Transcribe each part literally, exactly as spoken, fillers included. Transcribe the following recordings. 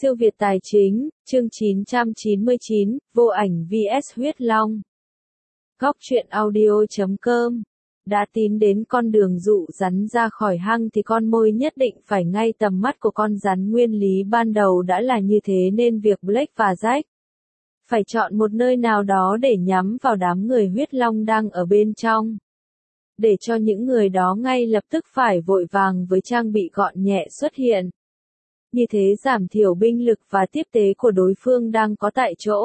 Siêu Việt Tài Chính, chương chín trăm chín mươi chín, Vô Ảnh vs Huyết Long. Góc truyện audio chấm com. Đã tín đến con đường dụ rắn ra khỏi hang thì con mồi nhất định phải ngay tầm mắt của con rắn. Nguyên lý ban đầu đã là như thế nên việc Blake và Jack phải chọn một nơi nào đó để nhắm vào đám người huyết long đang ở bên trong. Để cho những người đó ngay lập tức phải vội vàng với trang bị gọn nhẹ xuất hiện. Như thế giảm thiểu binh lực và tiếp tế của đối phương đang có tại chỗ.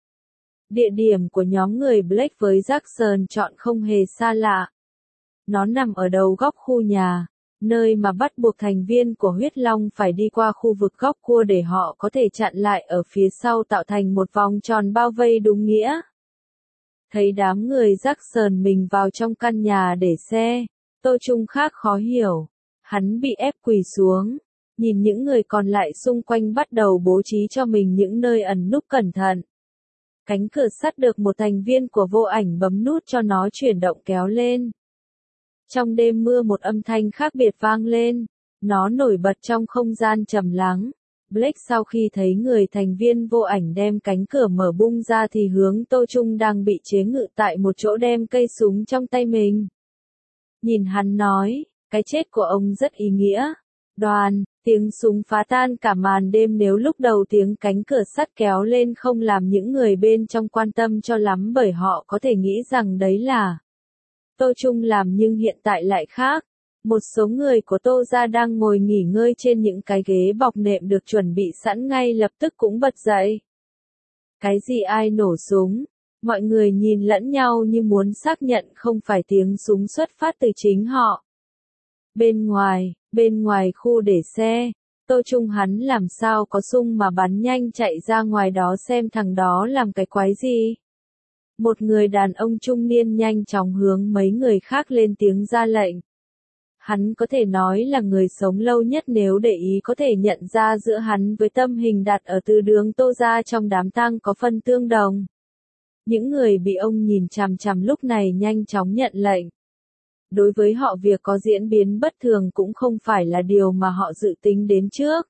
Địa điểm của nhóm người Blake với Jackson chọn không hề xa lạ. Nó nằm ở đầu góc khu nhà, nơi mà bắt buộc thành viên của huyết long phải đi qua khu vực góc cua để họ có thể chặn lại ở phía sau tạo thành một vòng tròn bao vây đúng nghĩa. Thấy đám người Jackson mình vào trong căn nhà để xe, Tô Trung khác khó hiểu. Hắn bị ép quỳ xuống. Nhìn những người còn lại xung quanh bắt đầu bố trí cho mình những nơi ẩn núp cẩn thận. Cánh cửa sắt được một thành viên của Vô Ảnh bấm nút cho nó chuyển động kéo lên. Trong đêm mưa một âm thanh khác biệt vang lên. Nó nổi bật trong không gian trầm lắng. Blake sau khi thấy người thành viên Vô Ảnh đem cánh cửa mở bung ra thì hướng Tô Trung đang bị chế ngự tại một chỗ đem cây súng trong tay mình. Nhìn hắn nói, cái chết của ông rất ý nghĩa. Đoàn, tiếng súng phá tan cả màn đêm nếu lúc đầu tiếng cánh cửa sắt kéo lên không làm những người bên trong quan tâm cho lắm bởi họ có thể nghĩ rằng đấy là Tô Trung làm nhưng hiện tại lại khác. Một số người của Tô gia đang ngồi nghỉ ngơi trên những cái ghế bọc nệm được chuẩn bị sẵn ngay lập tức cũng bật dậy. Cái gì ai nổ súng? Mọi người nhìn lẫn nhau như muốn xác nhận không phải tiếng súng xuất phát từ chính họ. Bên ngoài, bên ngoài khu để xe, Tô Trung hắn làm sao có sung mà bắn nhanh chạy ra ngoài đó xem thằng đó làm cái quái gì. Một người đàn ông trung niên nhanh chóng hướng mấy người khác lên tiếng ra lệnh. Hắn có thể nói là người sống lâu nhất nếu để ý có thể nhận ra giữa hắn với tâm hình đặt ở từ đường Tô gia trong đám tang có phần tương đồng. Những người bị ông nhìn chằm chằm lúc này nhanh chóng nhận lệnh. Đối với họ việc có diễn biến bất thường cũng không phải là điều mà họ dự tính đến trước.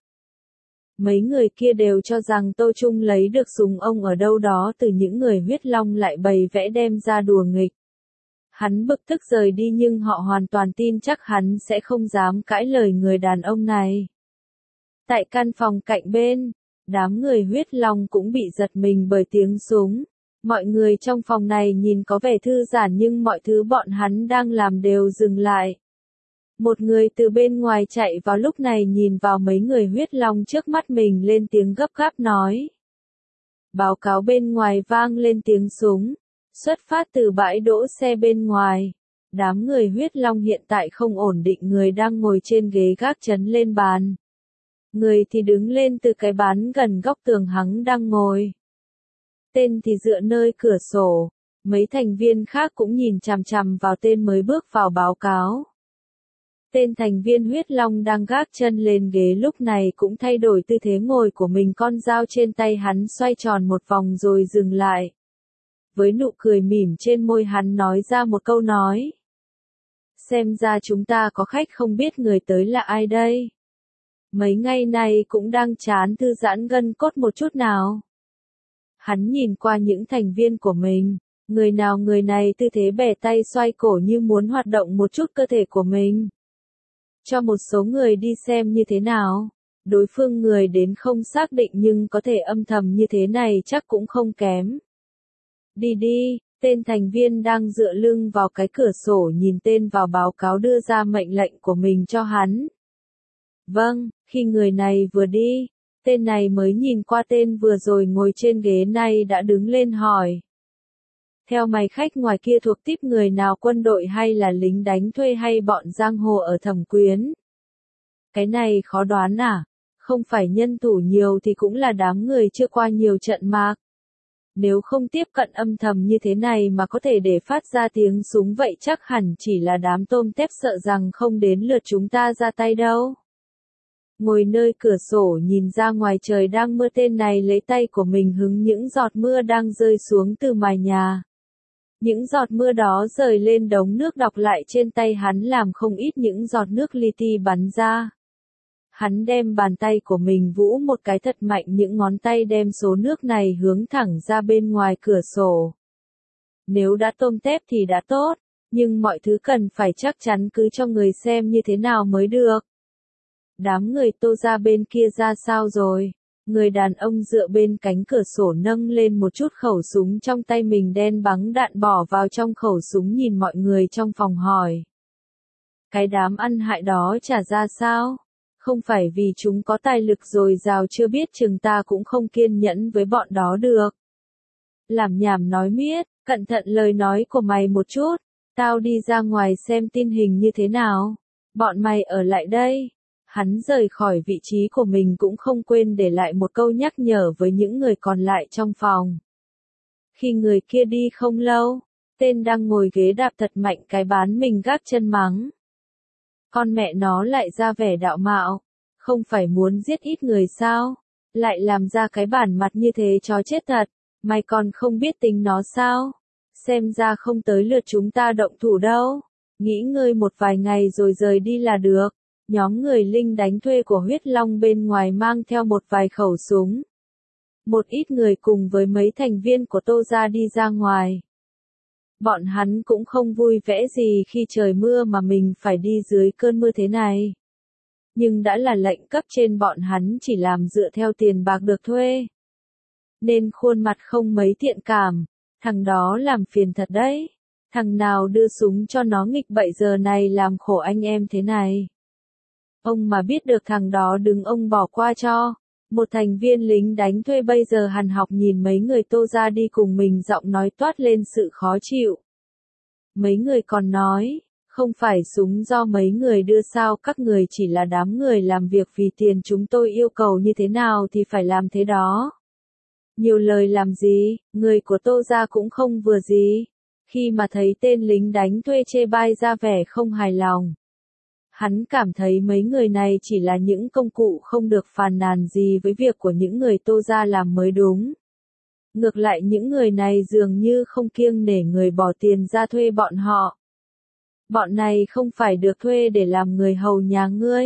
Mấy người kia đều cho rằng Tô Trung lấy được súng ông ở đâu đó từ những người huyết long lại bày vẽ đem ra đùa nghịch. Hắn bực tức rời đi nhưng họ hoàn toàn tin chắc hắn sẽ không dám cãi lời người đàn ông này. Tại căn phòng cạnh bên, đám người huyết long cũng bị giật mình bởi tiếng súng. Mọi người trong phòng này nhìn có vẻ thư giãn nhưng mọi thứ bọn hắn đang làm đều dừng lại. Một người từ bên ngoài chạy vào lúc này nhìn vào mấy người huyết long trước mắt mình lên tiếng gấp gáp nói. Báo cáo bên ngoài vang lên tiếng súng, xuất phát từ bãi đỗ xe bên ngoài. Đám người huyết long hiện tại không ổn định, người đang ngồi trên ghế gác chấn lên bàn. Người thì đứng lên từ cái bàn gần góc tường hắn đang ngồi. Tên thì dựa nơi cửa sổ, mấy thành viên khác cũng nhìn chằm chằm vào tên mới bước vào báo cáo. Tên thành viên huyết long đang gác chân lên ghế lúc này cũng thay đổi tư thế ngồi của mình, con dao trên tay hắn xoay tròn một vòng rồi dừng lại. Với nụ cười mỉm trên môi hắn nói ra một câu nói. Xem ra chúng ta có khách không biết người tới là ai đây. Mấy ngày này cũng đang chán thư giãn gân cốt một chút nào. Hắn nhìn qua những thành viên của mình, người nào người này tư thế bẻ tay xoay cổ như muốn hoạt động một chút cơ thể của mình. Cho một số người đi xem như thế nào, đối phương người đến không xác định nhưng có thể âm thầm như thế này chắc cũng không kém. Đi đi, tên thành viên đang dựa lưng vào cái cửa sổ nhìn tên vào báo cáo đưa ra mệnh lệnh của mình cho hắn. Vâng, khi người này vừa đi, tên này mới nhìn qua tên vừa rồi ngồi trên ghế này đã đứng lên hỏi. Theo mày khách ngoài kia thuộc tiếp người nào, quân đội hay là lính đánh thuê hay bọn giang hồ ở Thẩm Quyến? Cái này khó đoán à? Không phải nhân thủ nhiều thì cũng là đám người chưa qua nhiều trận mạc. Nếu không tiếp cận âm thầm như thế này mà có thể để phát ra tiếng súng vậy chắc hẳn chỉ là đám tôm tép sợ rằng không đến lượt chúng ta ra tay đâu. Ngồi nơi cửa sổ nhìn ra ngoài trời đang mưa, tên này lấy tay của mình hứng những giọt mưa đang rơi xuống từ mái nhà. Những giọt mưa đó rơi lên đống nước đọng lại trên tay hắn làm không ít những giọt nước li ti bắn ra. Hắn đem bàn tay của mình vũ một cái thật mạnh, những ngón tay đem số nước này hướng thẳng ra bên ngoài cửa sổ. Nếu đã tôm tép thì đã tốt, nhưng mọi thứ cần phải chắc chắn, cứ cho người xem như thế nào mới được. Đám người Tô gia bên kia ra sao rồi? Người đàn ông dựa bên cánh cửa sổ nâng lên một chút khẩu súng trong tay mình, đen bắn đạn bỏ vào trong khẩu súng, nhìn mọi người trong phòng hỏi. Cái đám ăn hại đó trả ra sao? Không phải vì chúng có tài lực dồi dào, chưa biết chừng ta cũng không kiên nhẫn với bọn đó được. Làm nhảm nói miết, cẩn thận lời nói của mày một chút, tao đi ra ngoài xem tình hình như thế nào. Bọn mày ở lại đây. Hắn rời khỏi vị trí của mình cũng không quên để lại một câu nhắc nhở với những người còn lại trong phòng. Khi người kia đi không lâu, tên đang ngồi ghế đạp thật mạnh cái bán mình gác chân mắng. Con mẹ nó lại ra vẻ đạo mạo, không phải muốn giết ít người sao? Lại làm ra cái bản mặt như thế, chó chết thật, mày còn không biết tính nó sao? Xem ra không tới lượt chúng ta động thủ đâu, nghỉ ngơi một vài ngày rồi rời đi là được. Nhóm người lính đánh thuê của Huyết Long bên ngoài mang theo một vài khẩu súng. Một ít người cùng với mấy thành viên của Tô gia đi ra ngoài. Bọn hắn cũng không vui vẻ gì khi trời mưa mà mình phải đi dưới cơn mưa thế này. Nhưng đã là lệnh cấp trên, bọn hắn chỉ làm dựa theo tiền bạc được thuê. Nên khuôn mặt không mấy thiện cảm, thằng đó làm phiền thật đấy. Thằng nào đưa súng cho nó nghịch bậy giờ này làm khổ anh em thế này. Ông mà biết được thằng đó đứng ông bỏ qua cho. Một thành viên lính đánh thuê bây giờ hằn học nhìn mấy người Tô gia đi cùng mình, giọng nói toát lên sự khó chịu. Mấy người còn nói, không phải súng do mấy người đưa sao, các người chỉ là đám người làm việc vì tiền, chúng tôi yêu cầu như thế nào thì phải làm thế đó. Nhiều lời làm gì, người của Tô gia cũng không vừa gì. Khi mà thấy tên lính đánh thuê chê bai ra vẻ không hài lòng. Hắn cảm thấy mấy người này chỉ là những công cụ, không được phàn nàn gì với việc của những người Tô gia làm mới đúng. Ngược lại những người này dường như không kiêng nể người bỏ tiền ra thuê bọn họ. Bọn này không phải được thuê để làm người hầu nhà ngươi.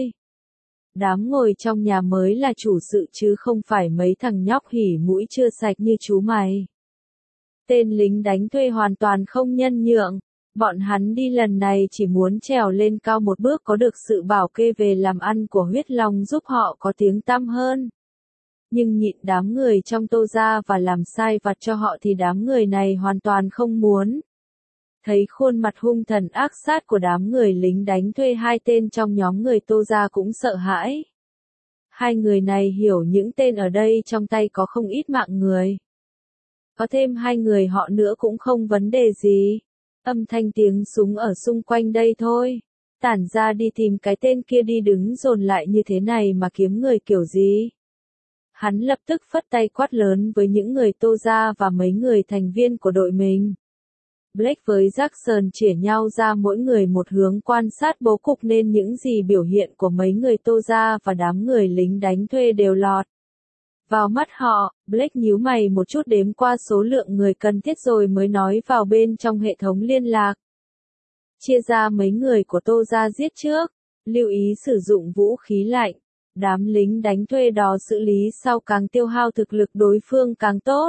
Đám ngồi trong nhà mới là chủ sự chứ không phải mấy thằng nhóc hỉ mũi chưa sạch như chú mày. Tên lính đánh thuê hoàn toàn không nhân nhượng. Bọn hắn đi lần này chỉ muốn trèo lên cao một bước, có được sự bảo kê về làm ăn của Huyết Long giúp họ có tiếng tăm hơn. Nhưng nhịn đám người trong Tô gia và làm sai vặt cho họ thì đám người này hoàn toàn không muốn. Thấy khuôn mặt hung thần ác sát của đám người lính đánh thuê, hai tên trong nhóm người Tô gia cũng sợ hãi. Hai người này hiểu những tên ở đây trong tay có không ít mạng người. Có thêm hai người họ nữa cũng không vấn đề gì. Âm thanh tiếng súng ở xung quanh đây thôi. Tản ra đi tìm cái tên kia đi, đứng dồn lại như thế này mà kiếm người kiểu gì? Hắn lập tức phất tay quát lớn với những người Tô gia và mấy người thành viên của đội mình. Blake với Jackson chỉa nhau ra mỗi người một hướng quan sát bố cục, nên những gì biểu hiện của mấy người Tô gia và đám người lính đánh thuê đều lọt vào mắt họ. Blake nhíu mày một chút, đếm qua số lượng người cần thiết rồi mới nói vào bên trong hệ thống liên lạc. Chia ra mấy người của Tô gia giết trước, lưu ý sử dụng vũ khí lạnh. Đám lính đánh thuê đó xử lý sau, càng tiêu hao thực lực đối phương càng tốt.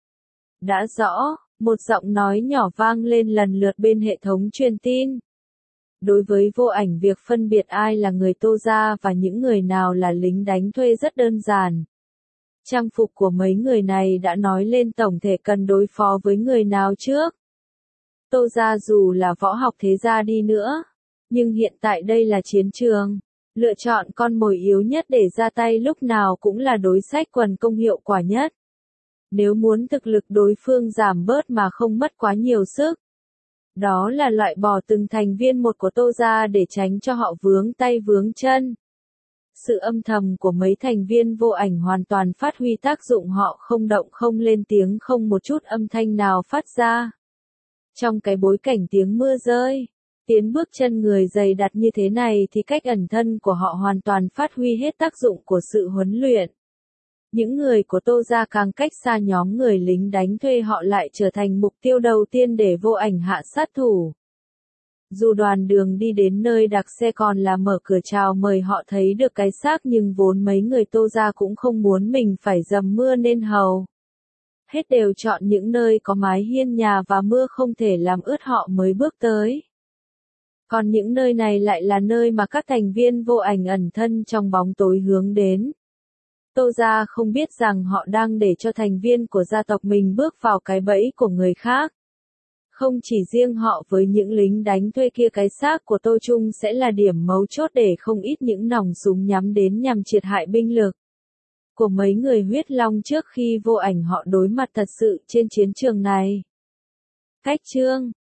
Đã rõ, một giọng nói nhỏ vang lên lần lượt bên hệ thống truyền tin. Đối với Vô Ảnh, việc phân biệt ai là người Tô gia và những người nào là lính đánh thuê rất đơn giản. Trang phục của mấy người này đã nói lên tổng thể cần đối phó với người nào trước. Tô gia dù là võ học thế gia đi nữa, nhưng hiện tại đây là chiến trường. Lựa chọn con mồi yếu nhất để ra tay lúc nào cũng là đối sách quần công hiệu quả nhất. Nếu muốn thực lực đối phương giảm bớt mà không mất quá nhiều sức, đó là loại bỏ từng thành viên một của Tô gia để tránh cho họ vướng tay vướng chân. Sự âm thầm của mấy thành viên Vô Ảnh hoàn toàn phát huy tác dụng, họ không động không lên tiếng, không một chút âm thanh nào phát ra. Trong cái bối cảnh tiếng mưa rơi, tiến bước chân người dày đặc như thế này thì cách ẩn thân của họ hoàn toàn phát huy hết tác dụng của sự huấn luyện. Những người của Tô gia càng cách xa nhóm người lính đánh thuê, họ lại trở thành mục tiêu đầu tiên để Vô Ảnh hạ sát thủ. Dù đoàn đường đi đến nơi đặt xe còn là mở cửa chào mời họ thấy được cái xác nhưng vốn mấy người Tô gia cũng không muốn mình phải dầm mưa nên hầu hết đều chọn những nơi có mái hiên nhà và mưa không thể làm ướt họ mới bước tới. Còn những nơi này lại là nơi mà các thành viên vô ảnh ẩn thân trong bóng tối hướng đến. Tô gia không biết rằng họ đang để cho thành viên của gia tộc mình bước vào cái bẫy của người khác. Không chỉ riêng họ, với những lính đánh thuê kia, cái xác của Tô Trung sẽ là điểm mấu chốt để không ít những nòng súng nhắm đến nhằm triệt hại binh lực của mấy người huyết long trước khi vô ảnh họ đối mặt thật sự trên chiến trường này. Cách chương